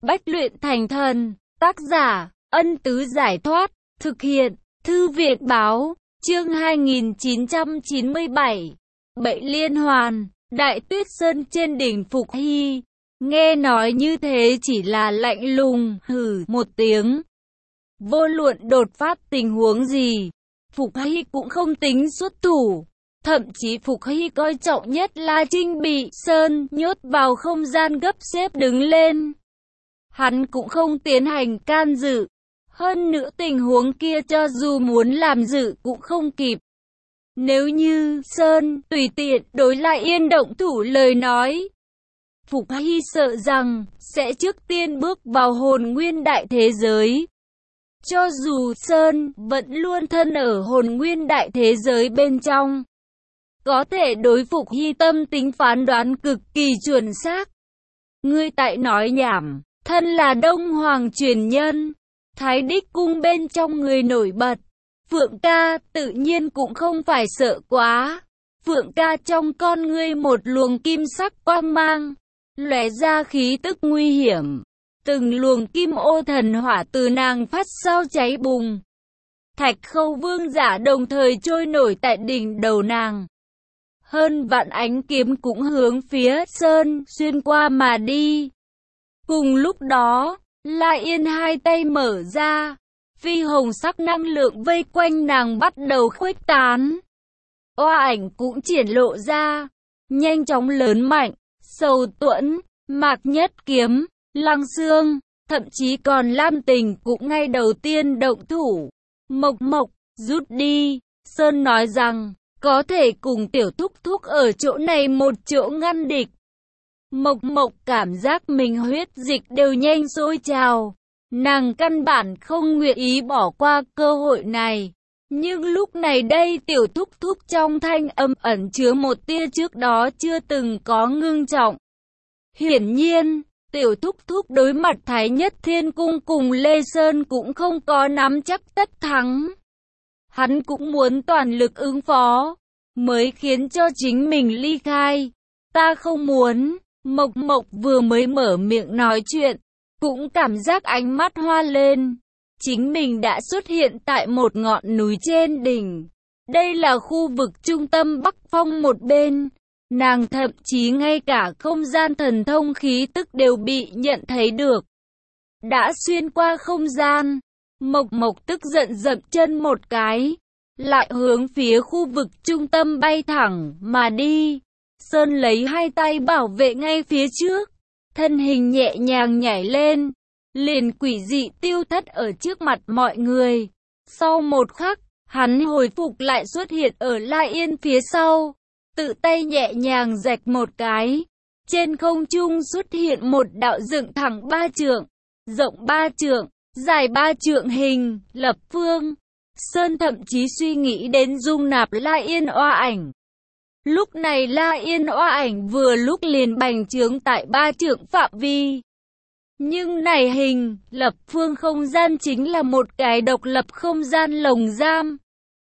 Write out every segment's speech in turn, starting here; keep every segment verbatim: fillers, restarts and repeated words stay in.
Bách luyện thành thần, tác giả, Ân Tứ Giải Thoát, thực hiện, Thư Viện Báo, chương hai nghìn chín trăm chín mươi bảy, Bậy Liên Hoàn, Đại Tuyết Sơn trên đỉnh Phục Hy. Nghe nói như thế chỉ là lạnh lùng, hừ một tiếng. Vô luận đột phát tình huống gì, Phục Hy cũng không tính xuất thủ. Thậm chí Phục Hy coi trọng nhất là Trinh bị Sơn nhốt vào không gian gấp xếp đứng lên. Hắn cũng không tiến hành can dự. Hơn nữa tình huống kia cho dù muốn làm dự cũng không kịp. Nếu như Sơn tùy tiện đối lại Yên động thủ lời nói, Phục Hy sợ rằng sẽ trước tiên bước vào hồn nguyên đại thế giới. Cho dù Sơn vẫn luôn thân ở hồn nguyên đại thế giới bên trong, có thể đối Phục Hy tâm tính phán đoán cực kỳ chuẩn xác. Ngươi tại nói nhảm, thân là Đông Hoàng truyền nhân, Thái Đích cung bên trong người nổi bật. Phượng ca tự nhiên cũng không phải sợ quá. Phượng ca trong con ngươi một luồng kim sắc quang mang, lóe ra khí tức nguy hiểm. Từng luồng kim ô thần hỏa từ nàng phát sau cháy bùng. Thạch Khâu vương giả đồng thời trôi nổi tại đỉnh đầu nàng. Hơn vạn ánh kiếm cũng hướng phía Sơn xuyên qua mà đi. Cùng lúc đó, La Yên hai tay mở ra, phi hồng sắc năng lượng vây quanh nàng bắt đầu khuếch tán. Oa ảnh cũng triển lộ ra, nhanh chóng lớn mạnh, Sầu Tuẫn, Mạc Nhất Kiếm, Lăng Xương, thậm chí còn Lam Tình cũng ngay đầu tiên động thủ. Mộc Mộc, rút đi, Sơn nói rằng, có thể cùng tiểu thúc thúc ở chỗ này một chỗ ngăn địch. Mộc Mộc cảm giác mình huyết dịch đều nhanh sôi trào. Nàng căn bản không nguyện ý bỏ qua cơ hội này. Nhưng lúc này đây tiểu thúc thúc trong thanh âm ẩn chứa một tia trước đó chưa từng có ngưng trọng. Hiển nhiên, tiểu thúc thúc đối mặt Thái Nhất Thiên Cung cùng Lê Sơn cũng không có nắm chắc tất thắng. Hắn cũng muốn toàn lực ứng phó, mới khiến cho chính mình ly khai. Ta không muốn. Mộc Mộc vừa mới mở miệng nói chuyện, cũng cảm giác ánh mắt hoa lên. Chính mình đã xuất hiện tại một ngọn núi trên đỉnh. Đây là khu vực trung tâm Bắc Phong một bên. Nàng thậm chí ngay cả không gian thần thông khí tức đều bị nhận thấy được. Đã xuyên qua không gian, Mộc Mộc tức giận dậm chân một cái, lại hướng phía khu vực trung tâm bay thẳng mà đi. Sơn lấy hai tay bảo vệ ngay phía trước, thân hình nhẹ nhàng nhảy lên, liền quỷ dị tiêu thất ở trước mặt mọi người. Sau một khắc, hắn hồi phục lại xuất hiện ở La Yên phía sau, tự tay nhẹ nhàng rạch một cái. Trên không trung xuất hiện một đạo dựng thẳng ba trượng, rộng ba trượng, dài ba trượng hình, lập phương. Sơn thậm chí suy nghĩ đến dung nạp La Yên oa ảnh. Lúc này La Yên oa ảnh vừa lúc liền bành trướng tại ba trượng phạm vi. Nhưng này hình, lập phương không gian chính là một cái độc lập không gian lồng giam.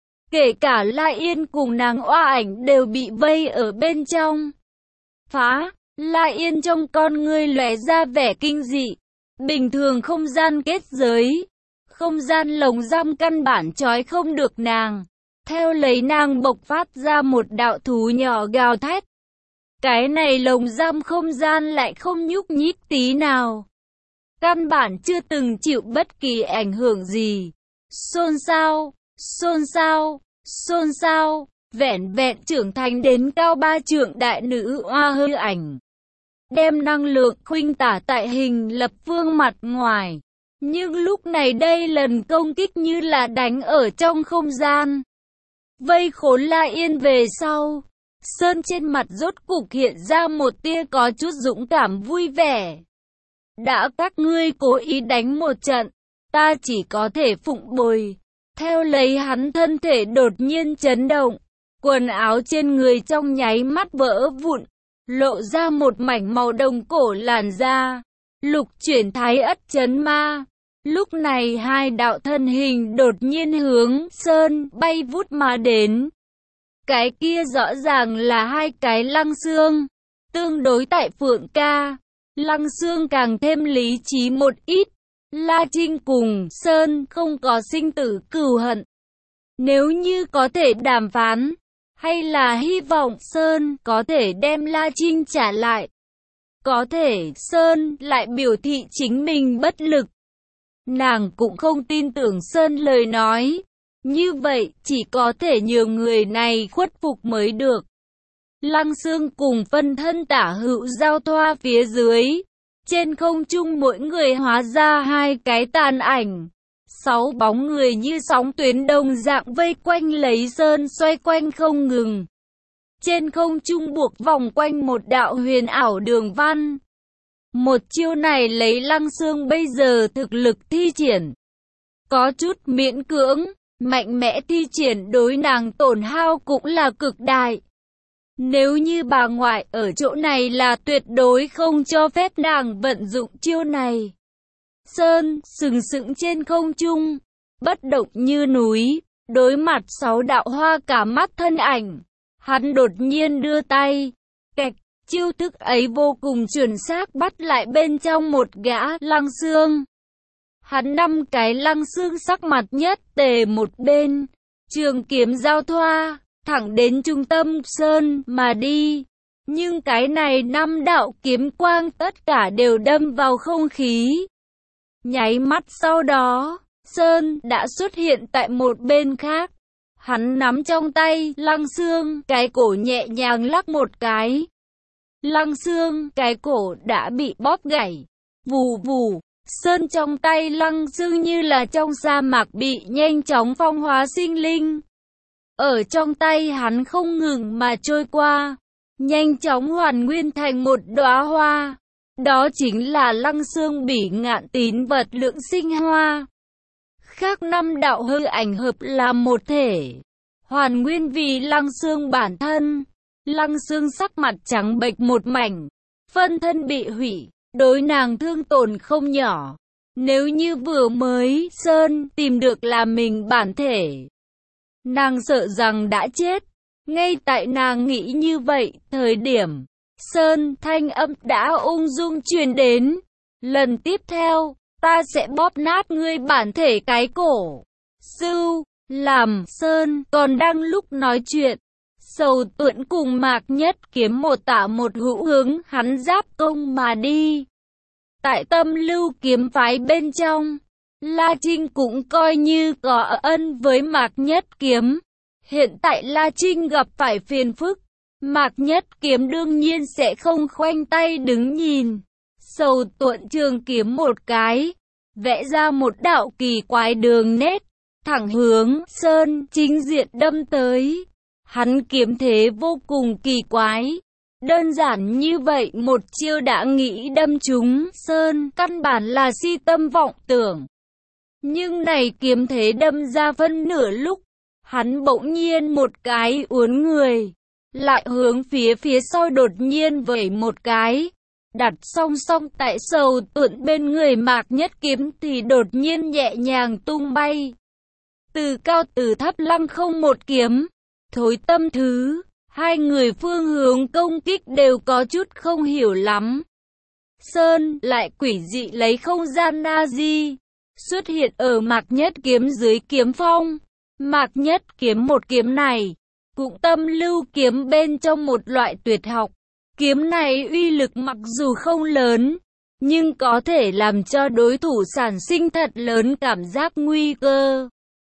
Kể cả La Yên cùng nàng oa ảnh đều bị vây ở bên trong. Phá, La Yên trong con ngươi lóe ra vẻ kinh dị. Bình thường không gian kết giới, không gian lồng giam căn bản trói không được nàng. Theo lấy nàng bộc phát ra một đạo thú nhỏ gào thét. Cái này lồng giam không gian lại không nhúc nhích tí nào. Căn bản chưa từng chịu bất kỳ ảnh hưởng gì. Xôn xao, xôn xao, xôn xao, vẹn vẹn trưởng thành đến cao ba trượng đại nữ oa hư ảnh. Đem năng lượng khuynh tả tại hình lập phương mặt ngoài. Nhưng lúc này đây lần công kích như là đánh ở trong không gian. Vây khốn La Yên về sau, Sơn trên mặt rốt cục hiện ra một tia có chút dũng cảm vui vẻ. Đã các ngươi cố ý đánh một trận, ta chỉ có thể phụng bồi. Theo lấy hắn thân thể đột nhiên chấn động, quần áo trên người trong nháy mắt vỡ vụn, lộ ra một mảnh màu đồng cổ làn da. Lục chuyển thái ất chấn ma. Lúc này hai đạo thân hình đột nhiên hướng Sơn bay vút mà đến. Cái kia rõ ràng là hai cái Lăng Xương. Tương đối tại Phượng ca, Lăng Xương càng thêm lý trí một ít. La Trinh cùng Sơn không có sinh tử cừu hận. Nếu như có thể đàm phán, hay là hy vọng Sơn có thể đem La Trinh trả lại. Có thể Sơn lại biểu thị chính mình bất lực. Nàng cũng không tin tưởng Sơn lời nói. Như vậy chỉ có thể nhường người này khuất phục mới được. Lăng Xương cùng phân thân tả hữu giao thoa phía dưới. Trên không trung mỗi người hóa ra hai cái tàn ảnh. Sáu bóng người như sóng tuyến đồng dạng vây quanh lấy Sơn xoay quanh không ngừng. Trên không trung buộc vòng quanh một đạo huyền ảo đường văn. Một chiêu này lấy Lăng Xương bây giờ thực lực thi triển. Có chút miễn cưỡng, mạnh mẽ thi triển đối nàng tổn hao cũng là cực đại. Nếu như bà ngoại ở chỗ này là tuyệt đối không cho phép nàng vận dụng chiêu này. Sơn sừng sững trên không trung, bất động như núi, đối mặt sáu đạo hoa cả mắt thân ảnh. Hắn đột nhiên đưa tay, kẹt, chiêu thức ấy vô cùng chuẩn xác bắt lại bên trong một gã Lăng Xương. Hắn năm cái Lăng Xương sắc mặt nhất tề một bên, trường kiếm giao thoa, thẳng đến trung tâm Sơn mà đi. Nhưng cái này năm đạo kiếm quang tất cả đều đâm vào không khí. Nháy mắt sau đó, Sơn đã xuất hiện tại một bên khác. Hắn nắm trong tay Lăng Xương, cái cổ nhẹ nhàng lắc một cái. Lăng Xương, cái cổ đã bị bóp gãy. Vù vù, Sơn trong tay Lăng Xương như là trong sa mạc bị nhanh chóng phong hóa sinh linh. Ở trong tay hắn không ngừng mà trôi qua, nhanh chóng hoàn nguyên thành một đóa hoa. Đó chính là Lăng Xương bỉ ngạn tín vật lượng sinh hoa. Khác năm đạo hư ảnh hợp làm một thể, hoàn nguyên vì Lăng Xương bản thân. Lăng Xương sắc mặt trắng bệch một mảnh, phân thân bị hủy, đối nàng thương tổn không nhỏ. Nếu như vừa mới Sơn tìm được là mình bản thể, nàng sợ rằng đã chết. Ngay tại nàng nghĩ như vậy, thời điểm Sơn thanh âm đã ung dung truyền đến. Lần tiếp theo, ta sẽ bóp nát ngươi bản thể cái cổ. Sưu, làm Sơn còn đang lúc nói chuyện, Sầu Tuẫn cùng Mạc Nhất Kiếm một tả một hữu hướng hắn giáp công mà đi. Tại Tâm Lưu kiếm phái bên trong, La Trinh cũng coi như có ân với Mạc Nhất Kiếm. Hiện tại La Trinh gặp phải phiền phức, Mạc Nhất Kiếm đương nhiên sẽ không khoanh tay đứng nhìn. Sầu Tuẫn trường kiếm một cái, vẽ ra một đạo kỳ quái đường nét, thẳng hướng Sơn chính diện đâm tới. Hắn kiếm thế vô cùng kỳ quái. Đơn giản như vậy một chiêu đã nghĩ đâm trúng Sơn, căn bản là si tâm vọng tưởng. Nhưng này kiếm thế đâm ra phân nửa lúc, hắn bỗng nhiên một cái uốn người, lại hướng phía phía sau đột nhiên vẩy một cái, đặt song song tại Sầu Tuẫn bên người Mạc Nhất Kiếm thì đột nhiên nhẹ nhàng tung bay. Từ cao từ thấp lăng không một kiếm, Thối Tâm Thứ, hai người phương hướng công kích đều có chút không hiểu lắm. Sơn lại quỷ dị lấy không gian na di, xuất hiện ở Mạc Nhất Kiếm dưới kiếm phong. Mạc Nhất Kiếm một kiếm này, cũng Tâm Lưu kiếm bên trong một loại tuyệt học. Kiếm này uy lực mặc dù không lớn, nhưng có thể làm cho đối thủ sản sinh thật lớn cảm giác nguy cơ.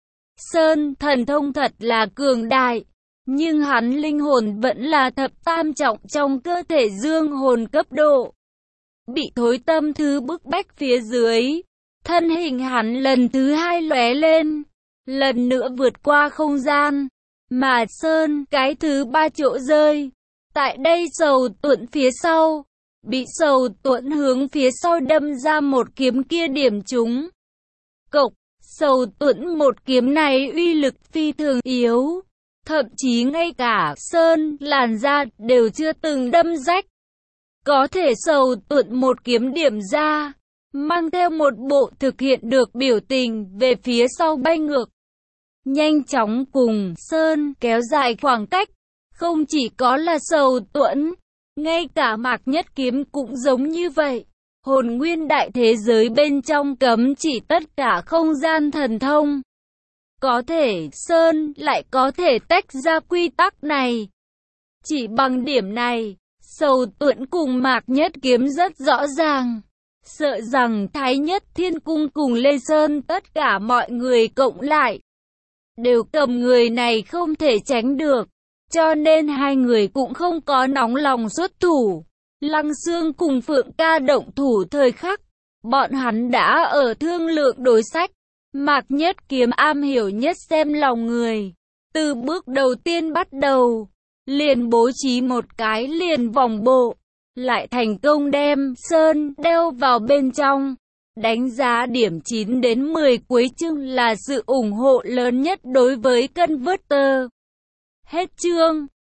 Sơn thần thông thật là cường đại, nhưng hắn linh hồn vẫn là thập tam trọng trong cơ thể dương hồn cấp độ. Bị Thối Tâm Thứ bức bách phía dưới, thân hình hắn lần thứ hai lóe lên, lần nữa vượt qua không gian, mà Sơn cái thứ ba chỗ rơi. Tại đây Sầu Tuẫn phía sau, bị Sầu Tuẫn hướng phía sau đâm ra một kiếm kia điểm trúng. Cộc, Sầu Tuẫn một kiếm này uy lực phi thường yếu, thậm chí ngay cả Sơn làn da đều chưa từng đâm rách. Có thể Sầu Tuẫn một kiếm điểm ra, mang theo một bộ thực hiện được biểu tình về phía sau bay ngược. Nhanh chóng cùng Sơn kéo dài khoảng cách, không chỉ có là Sầu Tuẫn, Ngay cả Mạc Nhất Kiếm cũng giống như vậy. Hồn nguyên đại thế giới bên trong cấm chỉ tất cả không gian thần thông. Có thể Sơn lại có thể tách ra quy tắc này. Chỉ bằng điểm này, Sầu Tuẫn cùng Mạc Nhất Kiếm rất rõ ràng. Sợ rằng Thái Nhất Thiên Cung cùng Lê Sơn tất cả mọi người cộng lại đều cầm người này không thể tránh được. Cho nên hai người cũng không có nóng lòng xuất thủ. Lăng Xương cùng Phượng Ca động thủ thời khắc, bọn hắn đã ở thương lượng đối sách. Mạc Nhất Kiếm am hiểu nhất xem lòng người. Từ bước đầu tiên bắt đầu, liền bố trí một cái liền vòng bộ, lại thành công đem Sơn đeo vào bên trong. Đánh giá điểm chín đến mười cuối chương là sự ủng hộ lớn nhất đối với Converter. Hết chương.